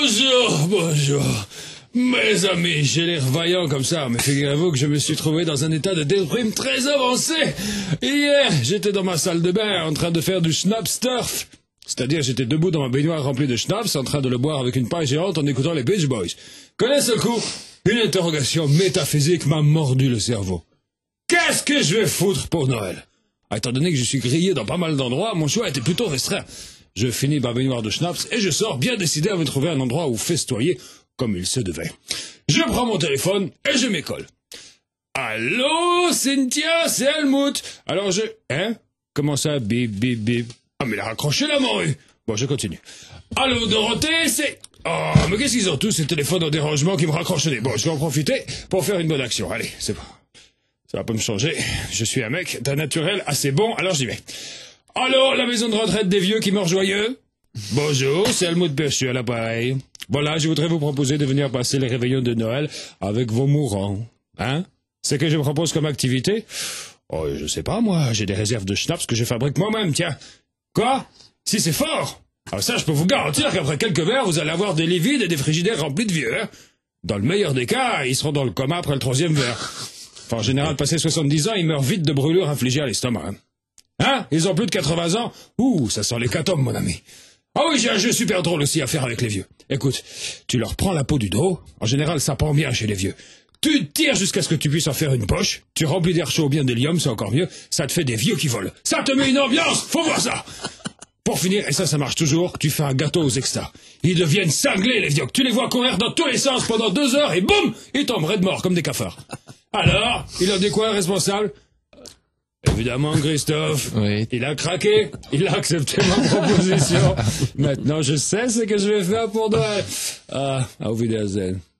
Bonjour. Mes amis, j'ai l'air vaillant comme ça, mais figurez-vous que je me suis trouvé dans un état de déprime très avancé. Hier, j'étais dans ma salle de bain en train de faire du schnappsturf. C'est-à-dire, j'étais debout dans ma baignoire remplie de schnapps, en train de le boire avec une paille géante en écoutant les Beach Boys. Connais ce coup? Une interrogation métaphysique m'a mordu le cerveau. Qu'est-ce que je vais foutre pour Noël? Étant donné que je suis grillé dans pas mal d'endroits, mon choix était plutôt restreint. Je finis ma baignoire de schnapps et je sors bien décidé à me trouver un endroit où festoyer comme il se devait. Je prends mon téléphone et je m'écolle. Allô, Cynthia, c'est Helmut. Alors Hein? Comment ça, bip, bip, bip? Ah, mais il a raccroché la morue. Bon, je continue. Allô, Dorothée, c'est... Oh, mais qu'est-ce qu'ils ont tous, ces téléphones en dérangement qui me raccrochent le nez? Bon, je vais en profiter pour faire une bonne action. Allez, c'est bon. Ça va pas me changer. Je suis un mec d'un naturel assez bon, alors j'y vais. Allô, la maison de retraite des vieux qui meurent joyeux? Bonjour, c'est Helmut Perchu à l'appareil. Voilà, je voudrais vous proposer de venir passer les réveillons de Noël avec vos mourants. Hein? C'est que je propose comme activité? Oh, je sais pas, moi, j'ai des réserves de schnapps que je fabrique moi-même, tiens. Quoi? Si c'est fort! Alors ça, je peux vous garantir qu'après quelques verres, vous allez avoir des lits vides et des frigidaires remplis de vieux, hein? Dans le meilleur des cas, ils seront dans le coma après le 3e verre. Enfin, en général, passé 70 ans, ils meurent vite de brûlures infligées à l'estomac, hein? Hein? Ils ont plus de 80 ans? Ouh, ça sent l'hécatombe, mon ami. Ah oui, j'ai un jeu super drôle aussi à faire avec les vieux. Écoute, tu leur prends la peau du dos. En général, ça pend bien chez les vieux. Tu tires jusqu'à ce que tu puisses en faire une poche. Tu remplis d'air chaud ou bien d'hélium, c'est encore mieux. Ça te fait des vieux qui volent. Ça te met une ambiance. Faut voir ça. Pour finir, et ça marche toujours, tu fais un gâteau aux extas. Ils deviennent cinglés, les vieux. Tu les vois courir dans tous les sens pendant 2 heures et boum, ils tombent raides morts comme des cafards. Alors, il en dit quoi, responsable? Évidemment, Christophe. Oui. Il a craqué. Il a accepté ma proposition. Maintenant, je sais ce que je vais faire pour Noël. Ah, auf Wiedersehen.